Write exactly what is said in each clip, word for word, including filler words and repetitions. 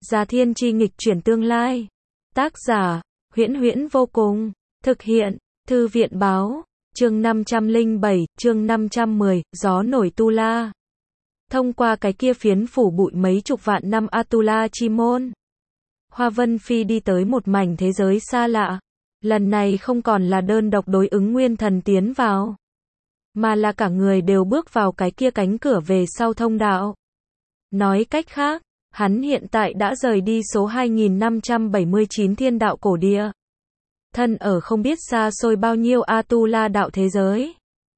Già Thiên Chi nghịch chuyển tương lai. Tác giả, Huyễn Huyễn vô cùng. Thực hiện, Thư viện báo. Chương năm trăm lẻ bảy, chương năm trăm mười, gió nổi Tu La. Thông qua cái kia phiến phủ bụi mấy chục vạn năm Atula chi môn, Hoa Vân Phi đi tới một mảnh thế giới xa lạ. Lần này không còn là đơn độc đối ứng nguyên thần tiến vào, mà là cả người đều bước vào cái kia cánh cửa về sau thông đạo. Nói cách khác, hắn hiện tại đã rời đi số hai nghìn năm trăm bảy mươi chín thiên đạo cổ địa. Thân ở không biết xa xôi bao nhiêu Atula đạo thế giới.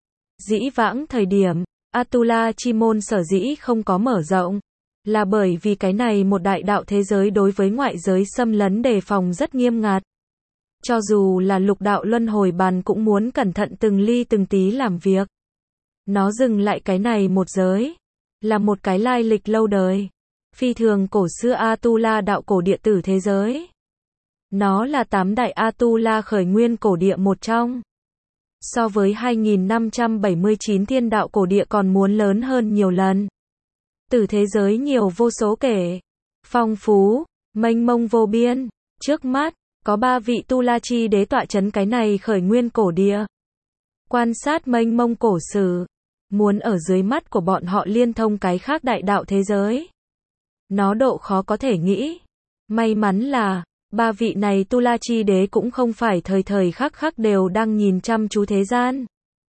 Dĩ vãng thời điểm, Atula chi môn sở dĩ không có mở rộng, là bởi vì cái này một đại đạo thế giới đối với ngoại giới xâm lấn đề phòng rất nghiêm ngặt. Cho dù là lục đạo luân hồi bàn cũng muốn cẩn thận từng ly từng tí làm việc. Nó dừng lại cái này một giới, là một cái lai lịch lâu đời, phi thường cổ xưa Atula đạo cổ địa tử thế giới. Nó là tám đại Atula khởi nguyên cổ địa một trong. So với hai nghìn năm trăm bảy mươi chín thiên đạo cổ địa còn muốn lớn hơn nhiều lần. Tử thế giới nhiều vô số kể, phong phú, mênh mông vô biên. Trước mắt, có ba vị Tu La Chi đế tọa chấn cái này khởi nguyên cổ địa. Quan sát mênh mông cổ sử, muốn ở dưới mắt của bọn họ liên thông cái khác đại đạo thế giới. Nó độ khó có thể nghĩ. May mắn là, ba vị này Tu La Chi đế cũng không phải thời thời khắc khắc đều đang nhìn chăm chú thế gian.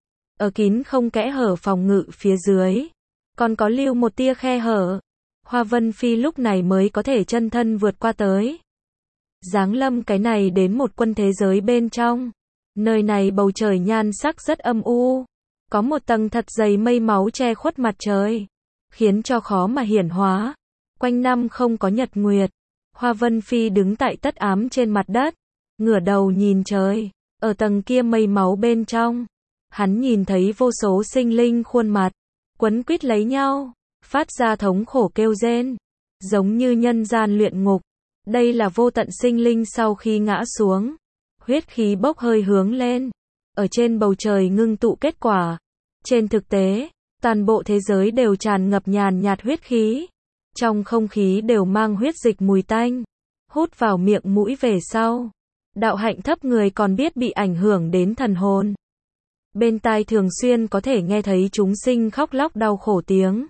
Ở kín không kẽ hở phòng ngự phía dưới, còn có lưu một tia khe hở. Hoa Vân Phi lúc này mới có thể chân thân vượt qua tới. Giáng lâm cái này đến một quân thế giới bên trong. Nơi này bầu trời nhan sắc rất âm u. Có một tầng thật dày mây máu che khuất mặt trời, khiến cho khó mà hiển hóa. Quanh năm không có nhật nguyệt. Hoa Vân Phi đứng tại tất ám trên mặt đất, ngửa đầu nhìn trời. Ở tầng kia mây máu bên trong, hắn nhìn thấy vô số sinh linh khuôn mặt quấn quýt lấy nhau, phát ra thống khổ kêu rên, giống như nhân gian luyện ngục. Đây là vô tận sinh linh sau khi ngã xuống, huyết khí bốc hơi hướng lên, ở trên bầu trời ngưng tụ kết quả. Trên thực tế, toàn bộ thế giới đều tràn ngập nhàn nhạt huyết khí. Trong không khí đều mang huyết dịch mùi tanh, hút vào miệng mũi về sau. Đạo hạnh thấp người còn biết bị ảnh hưởng đến thần hồn. Bên tai thường xuyên có thể nghe thấy chúng sinh khóc lóc đau khổ tiếng.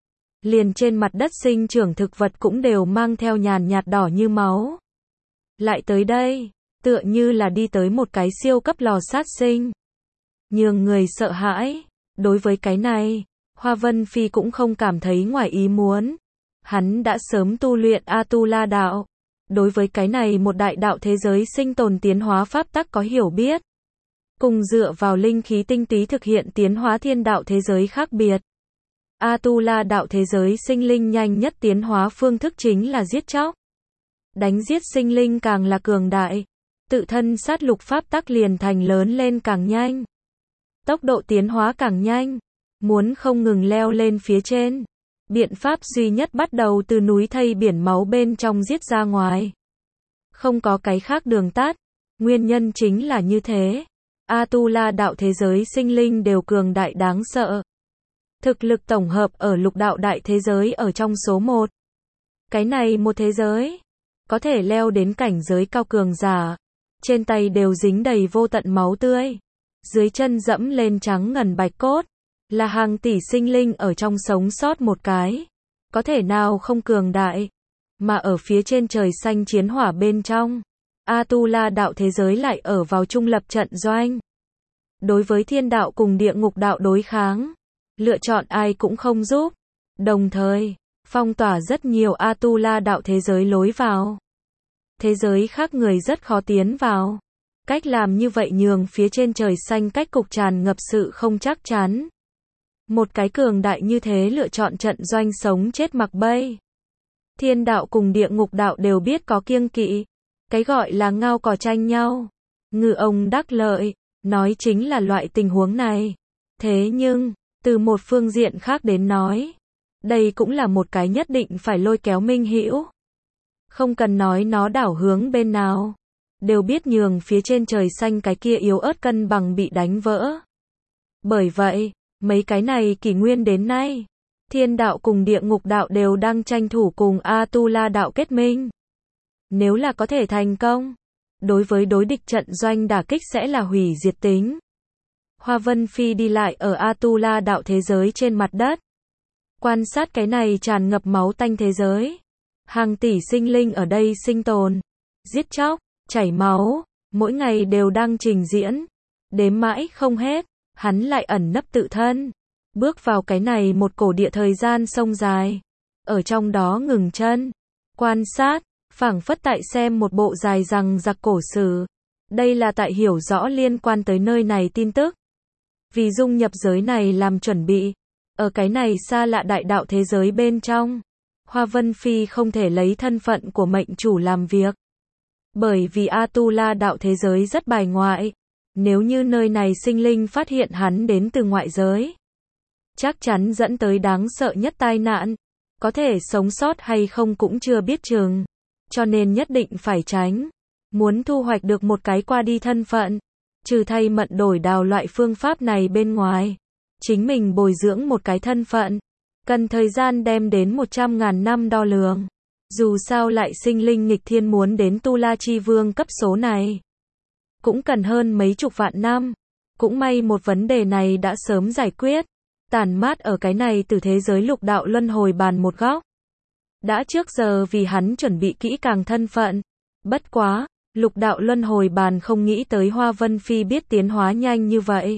Liền trên mặt đất sinh trưởng thực vật cũng đều mang theo nhàn nhạt đỏ như máu. Lại tới đây, tựa như là đi tới một cái siêu cấp lò sát sinh, nhường người sợ hãi. Đối với cái này, Hoa Vân Phi cũng không cảm thấy ngoài ý muốn. Hắn đã sớm tu luyện Atula đạo. Đối với cái này một đại đạo thế giới sinh tồn tiến hóa pháp tắc có hiểu biết. Cùng dựa vào linh khí tinh túy thực hiện tiến hóa thiên đạo thế giới khác biệt. Atula đạo thế giới sinh linh nhanh nhất tiến hóa phương thức chính là giết chóc. Đánh giết sinh linh càng là cường đại, tự thân sát lục pháp tắc liền thành lớn lên càng nhanh. Tốc độ tiến hóa càng nhanh, muốn không ngừng leo lên phía trên. Biện pháp duy nhất bắt đầu từ núi thây biển máu bên trong giết ra ngoài. Không có cái khác đường tắt, nguyên nhân chính là như thế. Atula đạo thế giới sinh linh đều cường đại đáng sợ. Thực lực tổng hợp ở lục đạo đại thế giới ở trong số một. Cái này một thế giới, có thể leo đến cảnh giới cao cường giả. Trên tay đều dính đầy vô tận máu tươi. Dưới chân dẫm lên trắng ngần bạch cốt. Là hàng tỷ sinh linh ở trong sống sót một cái. Có thể nào không cường đại. Mà ở phía trên trời xanh chiến hỏa bên trong, Atula đạo thế giới lại ở vào trung lập trận doanh. Đối với thiên đạo cùng địa ngục đạo đối kháng, lựa chọn ai cũng không giúp. Đồng thời, phong tỏa rất nhiều Atula đạo thế giới lối vào. Thế giới khác người rất khó tiến vào. Cách làm như vậy nhường phía trên trời xanh cách cục tràn ngập sự không chắc chắn. Một cái cường đại như thế lựa chọn trận doanh sống chết mặc bay. Thiên đạo cùng địa ngục đạo đều biết có kiêng kỵ. Cái gọi là ngao cò tranh nhau, ngư ông đắc lợi, nói chính là loại tình huống này. Thế nhưng, từ một phương diện khác đến nói, đây cũng là một cái nhất định phải lôi kéo minh hữu. Không cần nói nó đảo hướng bên nào, đều biết nhường phía trên trời xanh cái kia yếu ớt cân bằng bị đánh vỡ. Bởi vậy, mấy cái này kỷ nguyên đến nay, Thiên đạo cùng địa ngục đạo đều đang tranh thủ cùng Atula đạo kết minh. Nếu là có thể thành công, đối với đối địch trận doanh đả kích sẽ là hủy diệt tính. Hoa Vân Phi đi lại ở Atula đạo thế giới trên mặt đất. Quan sát cái này tràn ngập máu tanh thế giới. Hàng tỷ sinh linh ở đây sinh tồn, giết chóc, chảy máu, mỗi ngày đều đang trình diễn. Đếm mãi không hết, hắn lại ẩn nấp tự thân. Bước vào cái này một cổ địa thời gian sông dài. Ở trong đó ngừng chân, quan sát, phảng phất tại xem một bộ dài rằng giặc cổ sử. Đây là tại hiểu rõ liên quan tới nơi này tin tức. Vì dung nhập giới này làm chuẩn bị. Ở cái này xa lạ đại đạo thế giới bên trong. Hoa Vân Phi không thể lấy thân phận của mệnh chủ làm việc. Bởi vì Atula đạo thế giới rất bài ngoại. Nếu như nơi này sinh linh phát hiện hắn đến từ ngoại giới, chắc chắn dẫn tới đáng sợ nhất tai nạn. Có thể sống sót hay không cũng chưa biết chừng. Cho nên nhất định phải tránh. Muốn thu hoạch được một cái qua đi thân phận, trừ thay mận đổi đào loại phương pháp này bên ngoài, chính mình bồi dưỡng một cái thân phận, cần thời gian đem đến một trăm ngàn năm đo lường. Dù sao lại sinh linh nghịch thiên muốn đến Tu La Chi Vương cấp số này, cũng cần hơn mấy chục vạn năm. Cũng may một vấn đề này đã sớm giải quyết, tản mát ở cái này từ thế giới lục đạo luân hồi bàn một góc. Đã trước giờ vì hắn chuẩn bị kỹ càng thân phận. Bất quá, lục đạo luân hồi bàn không nghĩ tới Hoa Vân Phi biết tiến hóa nhanh như vậy.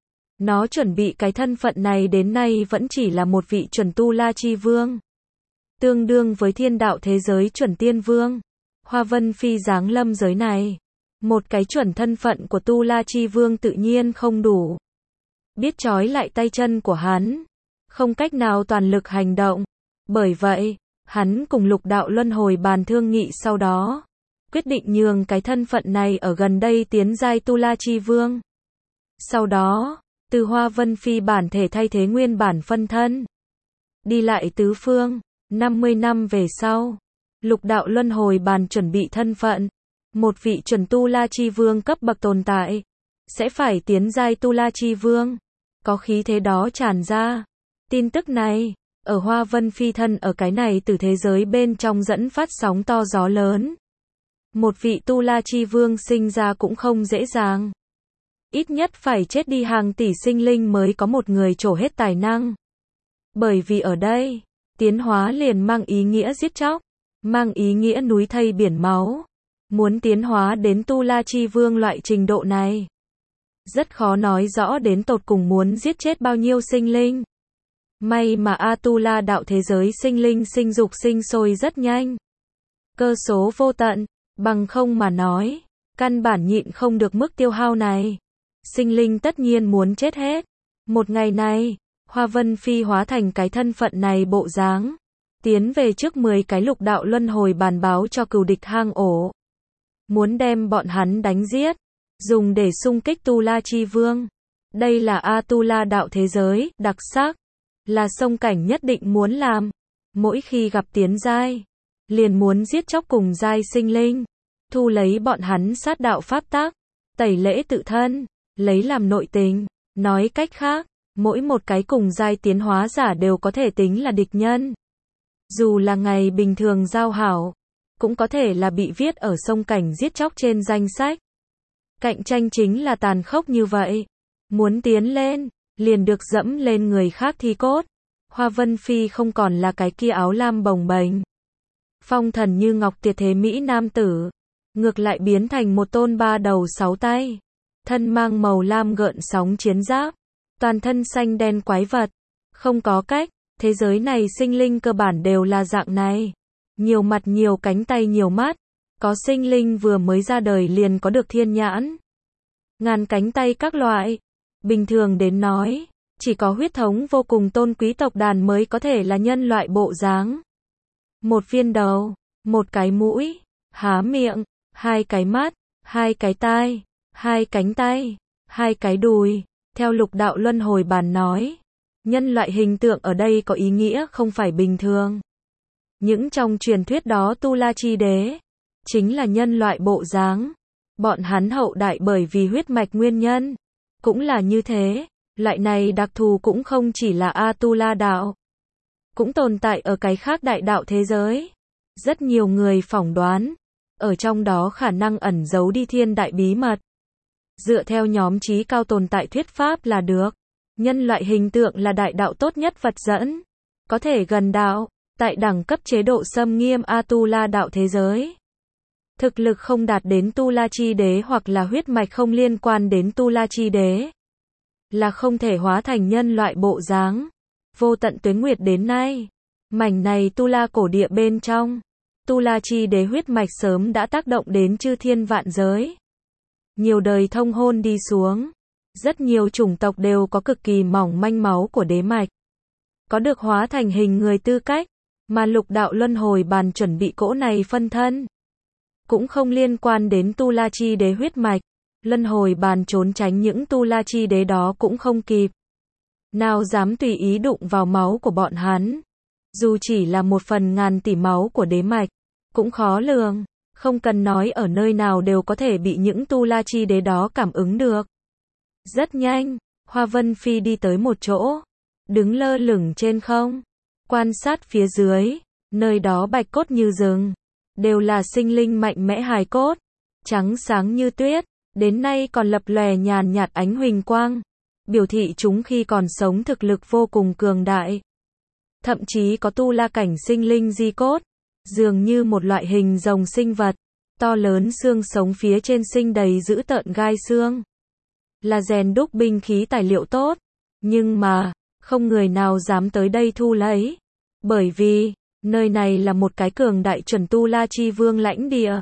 Nó chuẩn bị cái thân phận này đến nay vẫn chỉ là một vị chuẩn Tu La Chi Vương. Tương đương với thiên đạo thế giới chuẩn tiên vương. Hoa Vân Phi giáng lâm giới này. Một cái chuẩn thân phận của Tu La Chi Vương tự nhiên không đủ. Biết trói lại tay chân của hắn. Không cách nào toàn lực hành động. Bởi vậy, hắn cùng lục đạo luân hồi bàn thương nghị sau đó. Quyết định nhường cái thân phận này ở gần đây tiến giai Tu La Chi Vương. Sau đó, từ Hoa Vân Phi bản thể thay thế nguyên bản phân thân. Đi lại tứ phương, năm mươi năm về sau, lục đạo luân hồi bàn chuẩn bị thân phận. Một vị chuẩn Tu La Chi Vương cấp bậc tồn tại, sẽ phải tiến giai Tu La Chi Vương. Có khí thế đó tràn ra. Tin tức này, ở Hoa Vân Phi thân ở cái này từ thế giới bên trong dẫn phát sóng to gió lớn. Một vị Tu La Chi Vương sinh ra cũng không dễ dàng. Ít nhất phải chết đi hàng tỷ sinh linh mới có một người trổ hết tài năng. Bởi vì ở đây, tiến hóa liền mang ý nghĩa giết chóc, mang ý nghĩa núi thây biển máu. Muốn tiến hóa đến Tu La Chi Vương loại trình độ này, rất khó nói rõ đến tột cùng muốn giết chết bao nhiêu sinh linh. May mà Atula đạo thế giới sinh linh sinh dục sinh sôi rất nhanh. Cơ số vô tận, bằng không mà nói, căn bản nhịn không được mức tiêu hao này. Sinh linh tất nhiên muốn chết hết. Một ngày này, Hoa Vân Phi hóa thành cái thân phận này bộ dáng, tiến về trước mười cái lục đạo luân hồi bàn báo cho cừu địch hang ổ. Muốn đem bọn hắn đánh giết, dùng để xung kích Tu La Chi Vương. Đây là Atula đạo thế giới, đặc sắc, là sông cảnh nhất định muốn làm. Mỗi khi gặp tiến giai, liền muốn giết chóc cùng giai sinh linh, thu lấy bọn hắn sát đạo pháp tác, tẩy lễ tự thân, lấy làm nội tình. Nói cách khác, mỗi một cái cùng giai tiến hóa giả đều có thể tính là địch nhân. Dù là ngày bình thường giao hảo, cũng có thể là bị viết ở sông cảnh giết chóc trên danh sách. Cạnh tranh chính là tàn khốc như vậy. Muốn tiến lên, liền được dẫm lên người khác thi cốt. Hoa Vân Phi không còn là cái kia áo lam bồng bềnh, phong thần như ngọc tuyệt thế mỹ nam tử. Ngược lại biến thành một tôn ba đầu sáu tay. Thân mang màu lam gợn sóng chiến giáp. Toàn thân xanh đen quái vật. Không có cách, thế giới này sinh linh cơ bản đều là dạng này. Nhiều mặt nhiều cánh tay nhiều mắt. Có sinh linh vừa mới ra đời liền có được thiên nhãn, ngàn cánh tay các loại. Bình thường đến nói, chỉ có huyết thống vô cùng tôn quý tộc đàn mới có thể là nhân loại bộ dáng. Một viên đầu, một cái mũi, há miệng, hai cái mắt, hai cái tai, hai cánh tay, hai cái đùi. Theo lục đạo luân hồi bàn nói, nhân loại hình tượng ở đây có ý nghĩa không phải bình thường. Những trong truyền thuyết đó Tu La Chi Đế, chính là nhân loại bộ dáng. Bọn hắn hậu đại bởi vì huyết mạch nguyên nhân, cũng là như thế. Loại này đặc thù cũng không chỉ là Atula đạo. cũng tồn tại ở cái khác đại đạo thế giới. Rất nhiều người phỏng đoán, ở trong đó khả năng ẩn giấu đi thiên đại bí mật. Dựa theo nhóm trí cao tồn tại thuyết pháp là được. Nhân loại hình tượng là đại đạo tốt nhất vật dẫn. Có thể gần đạo, tại đẳng cấp chế độ xâm nghiêm Atula đạo thế giới. Thực lực không đạt đến Tu La Chi Đế hoặc là huyết mạch không liên quan đến Tu La Chi Đế. Là không thể hóa thành nhân loại bộ dáng. Vô tận tuế nguyệt đến nay. Mảnh này Tu La cổ địa bên trong. Tu La Chi Đế huyết mạch sớm đã tác động đến chư thiên vạn giới. Nhiều đời thông hôn đi xuống. Rất nhiều chủng tộc đều có cực kỳ mỏng manh máu của đế mạch. Có được hóa thành hình người tư cách. Mà lục đạo luân hồi bàn chuẩn bị cỗ này phân thân. Cũng không liên quan đến Tu La Chi Đế huyết mạch. Luân hồi bàn trốn tránh những Tu La Chi Đế đó cũng không kịp. Nào dám tùy ý đụng vào máu của bọn hắn. Dù chỉ là một phần ngàn tỷ máu của đế mạch. Cũng khó lường. Không cần nói ở nơi nào đều có thể bị những Tu La Chi Đế đó cảm ứng được. Rất nhanh, Hoa Vân Phi đi tới một chỗ. Đứng lơ lửng trên không. Quan sát phía dưới. Nơi đó bạch cốt như rừng. Đều là sinh linh mạnh mẽ hài cốt. Trắng sáng như tuyết. Đến nay còn lập lòe nhàn nhạt ánh huỳnh quang. Biểu thị chúng khi còn sống thực lực vô cùng cường đại. Thậm chí có tu la cảnh sinh linh di cốt. Dường như một loại hình rồng sinh vật. To lớn xương sống phía trên sinh đầy dữ tợn gai xương. Là rèn đúc binh khí tài liệu tốt. Nhưng mà, không người nào dám tới đây thu lấy. Bởi vì, nơi này là một cái cường đại chuẩn Tu La Chi Vương lãnh địa.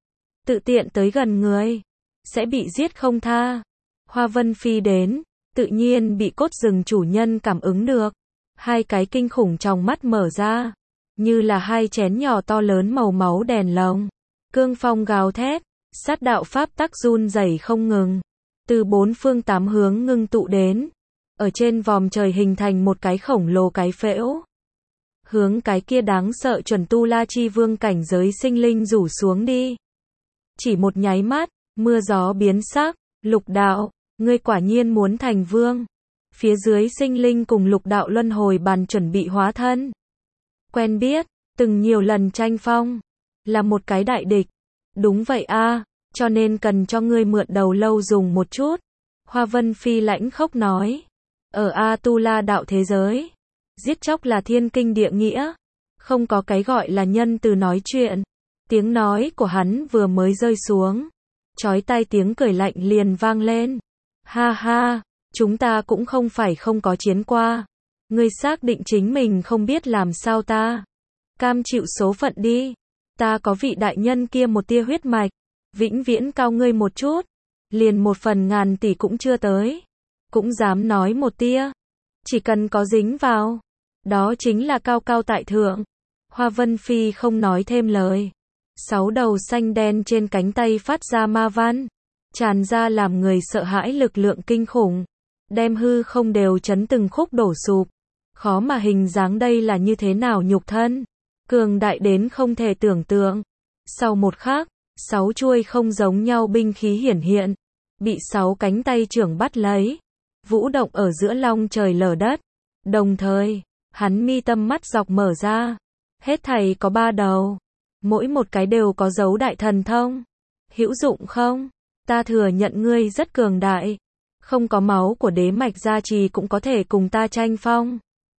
Tự tiện tới gần người, sẽ bị giết không tha. Hoa Vân Phi đến, tự nhiên bị cốt rừng chủ nhân cảm ứng được. Hai cái kinh khủng trong mắt mở ra. Như là hai chén nhỏ to lớn màu máu đèn lồng. Cương phong gào thét, sát đạo pháp tắc run rẩy không ngừng. Từ bốn phương tám hướng ngưng tụ đến. Ở trên vòm trời hình thành một cái khổng lồ cái phễu. Hướng cái kia đáng sợ chuẩn Tu La Chi Vương cảnh giới sinh linh rủ xuống đi. Chỉ một nháy mắt, mưa gió biến sắc, lục đạo, ngươi quả nhiên muốn thành vương. Phía dưới sinh linh cùng lục đạo luân hồi bàn chuẩn bị hóa thân. Quen biết, từng nhiều lần tranh phong. Là một cái đại địch. Đúng vậy a, cho nên cần cho ngươi mượn đầu lâu dùng một chút. Hoa Vân Phi lãnh khốc nói. Ở Atula đạo thế giới. Giết chóc là thiên kinh địa nghĩa. Không có cái gọi là nhân từ nói chuyện. Tiếng nói của hắn vừa mới rơi xuống. Chói tai tiếng cười lạnh liền vang lên. Ha ha, chúng ta cũng không phải không có chiến qua. Ngươi xác định chính mình không biết làm sao ta. Cam chịu số phận đi. Ta có vị đại nhân kia một tia huyết mạch. Vĩnh viễn cao ngươi một chút. Liền một phần ngàn tỷ cũng chưa tới. Cũng dám nói một tia. Chỉ cần có dính vào. Đó chính là cao cao tại thượng. Hoa Vân Phi không nói thêm lời. Sáu đầu xanh đen trên cánh tay phát ra ma văn. Tràn ra làm người sợ hãi lực lượng kinh khủng. Đem hư không đều chấn từng khúc đổ sụp. Khó mà hình dáng đây là như thế nào nhục thân. Cường đại đến không thể tưởng tượng. Sau một khắc, sáu chuôi không giống nhau binh khí hiển hiện. Bị sáu cánh tay trưởng bắt lấy. Vũ động ở giữa long trời lở đất. Đồng thời, hắn mi tâm mắt dọc mở ra. Hết thảy có ba đầu. Mỗi một cái đều có dấu đại thần thông. Hữu dụng không? Ta thừa nhận ngươi rất cường đại. Không có máu của đế mạch gia trì cũng có thể cùng ta tranh phong.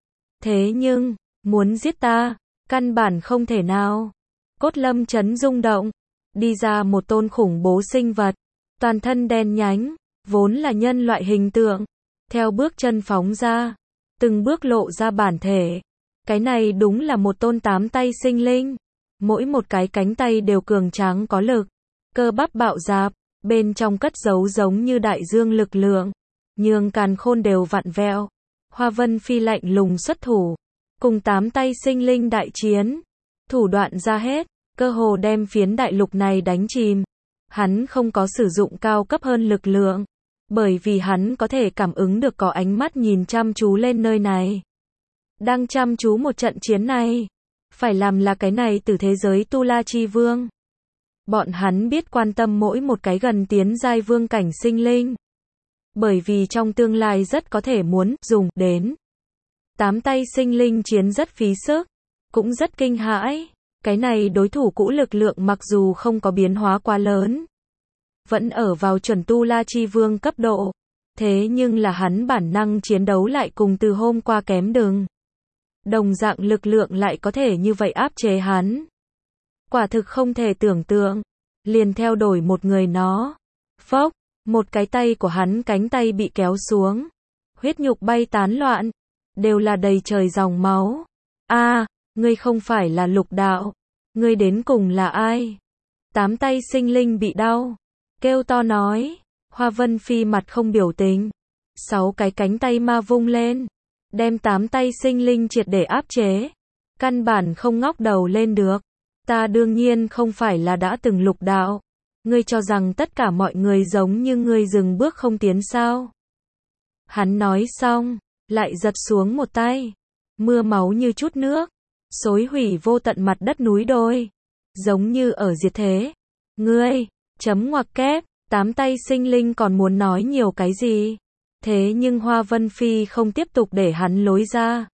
Thế nhưng, muốn giết ta, căn bản không thể nào. Cốt lâm chấn rung động. Đi ra một tôn khủng bố sinh vật. Toàn thân đen nhánh. Vốn là nhân loại hình tượng. Theo bước chân phóng ra. Từng bước lộ ra bản thể. Cái này đúng là một tôn tám tay sinh linh. Mỗi một cái cánh tay đều cường tráng có lực. Cơ bắp bạo dạp. Bên trong cất giấu giống như đại dương lực lượng. Nhường càn khôn đều vặn vẹo. Hoa Vân Phi lạnh lùng xuất thủ. Cùng tám tay sinh linh đại chiến. Thủ đoạn ra hết. Cơ hồ đem phiến đại lục này đánh chìm. Hắn không có sử dụng cao cấp hơn lực lượng. Bởi vì hắn có thể cảm ứng được có ánh mắt nhìn chăm chú lên nơi này. Đang chăm chú một trận chiến này. Phải làm là cái này từ thế giới Tu La Chi Vương. Bọn hắn biết quan tâm mỗi một cái gần tiến giai vương cảnh sinh linh. Bởi vì trong tương lai rất có thể muốn dùng đến. Tám tay sinh linh chiến rất phí sức, cũng rất kinh hãi. Cái này đối thủ cũ lực lượng mặc dù không có biến hóa quá lớn, vẫn ở vào chuẩn tu la chi vương cấp độ, thế nhưng là hắn bản năng chiến đấu lại cùng từ hôm qua kém đừng. Đồng dạng lực lượng lại có thể như vậy áp chế hắn. Quả thực không thể tưởng tượng. Liền theo đổi một người nó. Phốc, một cái tay của hắn cánh tay bị kéo xuống. Huyết nhục bay tán loạn. Đều là đầy trời dòng máu. A, ngươi không phải là Lục Đạo. Ngươi đến cùng là ai? Tám tay sinh linh bị đau. Kêu to nói. Hoa Vân Phi mặt không biểu tình. Sáu cái cánh tay ma vung lên. Đem tám tay sinh linh triệt để áp chế. Căn bản không ngóc đầu lên được. Ta đương nhiên không phải là đã từng Lục Đạo. Ngươi cho rằng tất cả mọi người giống như ngươi dừng bước không tiến sao? Hắn nói xong, lại giật xuống một tay. Mưa máu như chút nước. Xối hủy vô tận mặt đất núi đồi. Giống như ở diệt thế. Ngươi, chấm ngoặc kép, tám tay sinh linh còn muốn nói nhiều cái gì? Thế nhưng Hoa Vân Phi không tiếp tục để hắn lối ra.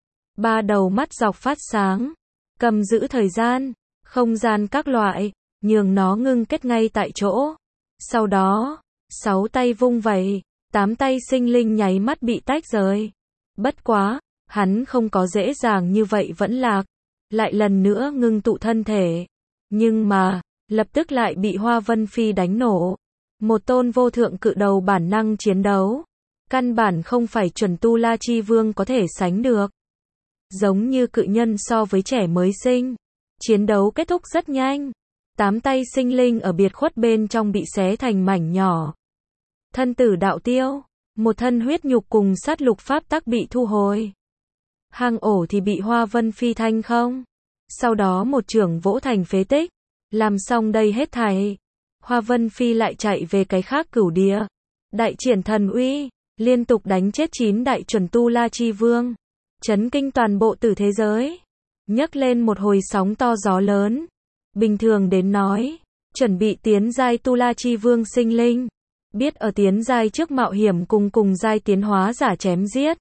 Ba đầu mắt dọc phát sáng. Cầm giữ thời gian, không gian các loại, nhường nó ngưng kết ngay tại chỗ. Sau đó, sáu tay vung vẩy, tám tay sinh linh nháy mắt bị tách rời. Bất quá, hắn không có dễ dàng như vậy vẫn lạc. Lại lần nữa ngưng tụ thân thể. Nhưng mà, lập tức lại bị Hoa Vân Phi đánh nổ. Một tôn vô thượng cự đầu bản năng chiến đấu. Căn bản không phải chuẩn tu la chi vương có thể sánh được. Giống như cự nhân so với trẻ mới sinh. Chiến đấu kết thúc rất nhanh. Tám tay sinh linh ở biệt khuất bên trong bị xé thành mảnh nhỏ. Thân tử đạo tiêu. Một thân huyết nhục cùng sát lục pháp tắc bị thu hồi. Hang ổ thì bị Hoa Vân Phi thanh không. Sau đó một chưởng vỗ thành phế tích. Làm xong đây hết thảy. Hoa Vân Phi lại chạy về cái khác cửu địa. Đại triển thần uy. Liên tục đánh chết chín đại chuẩn tu la chi vương. Chấn kinh toàn bộ tử thế giới. Nhấc lên một hồi sóng to gió lớn. Bình thường đến nói. Chuẩn bị tiến giai tu la chi vương sinh linh. Biết ở tiến giai trước mạo hiểm cùng cùng giai tiến hóa giả chém giết.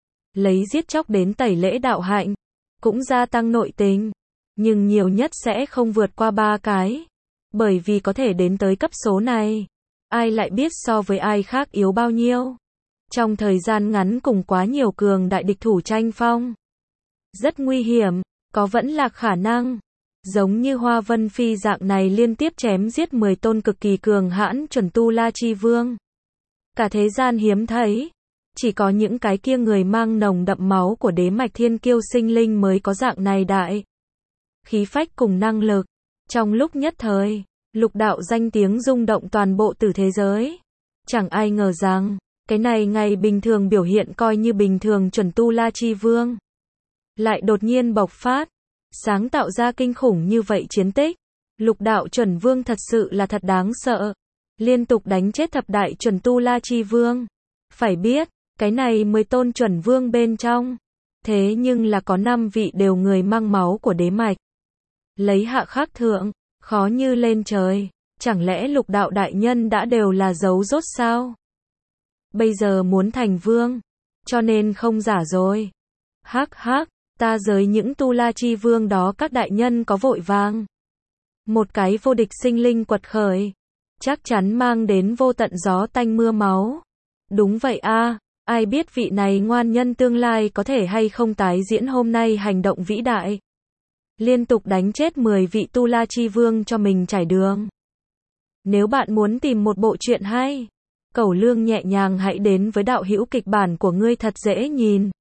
Lấy giết chóc đến tẩy lễ đạo hạnh. Cũng gia tăng nội tình. Nhưng nhiều nhất sẽ không vượt qua ba cái. Bởi vì có thể đến tới cấp số này. Ai lại biết so với ai khác yếu bao nhiêu. Trong thời gian ngắn cùng quá nhiều cường đại địch thủ tranh phong. Rất nguy hiểm, có vẫn là khả năng. Giống như Hoa Vân Phi dạng này liên tiếp chém giết mười tôn cực kỳ cường hãn chuẩn tu la chi vương. Cả thế gian hiếm thấy. Chỉ có những cái kia người mang nồng đậm máu của đế mạch thiên kiêu sinh linh mới có dạng này đại. Khí phách cùng năng lực. Trong lúc nhất thời, Lục Đạo danh tiếng rung động toàn bộ tử thế giới. Chẳng ai ngờ rằng, cái này ngày bình thường biểu hiện coi như bình thường chuẩn tu la chi vương. Lại đột nhiên bộc phát, sáng tạo ra kinh khủng như vậy chiến tích. Lục Đạo chuẩn vương thật sự là thật đáng sợ. Liên tục đánh chết thập đại chuẩn tu la chi vương. Phải biết, cái này mười tôn chuẩn vương bên trong. Thế nhưng là có năm vị đều người mang máu của đế mạch. Lấy hạ khắc thượng, khó như lên trời. Chẳng lẽ Lục Đạo đại nhân đã đều là dấu rốt sao? Bây giờ muốn thành vương, cho nên không giả rồi. Hắc hắc, ta giới những tu la chi vương đó các đại nhân có vội vàng. Một cái vô địch sinh linh quật khởi, chắc chắn mang đến vô tận gió tanh mưa máu. Đúng vậy a, ai biết vị này ngoan nhân tương lai có thể hay không tái diễn hôm nay hành động vĩ đại. Liên tục đánh chết mười vị tu la chi vương cho mình trải đường. Nếu bạn muốn tìm một bộ truyện hay, Cẩu Lương nhẹ nhàng hãy đến với đạo hữu kịch bản của ngươi thật dễ nhìn.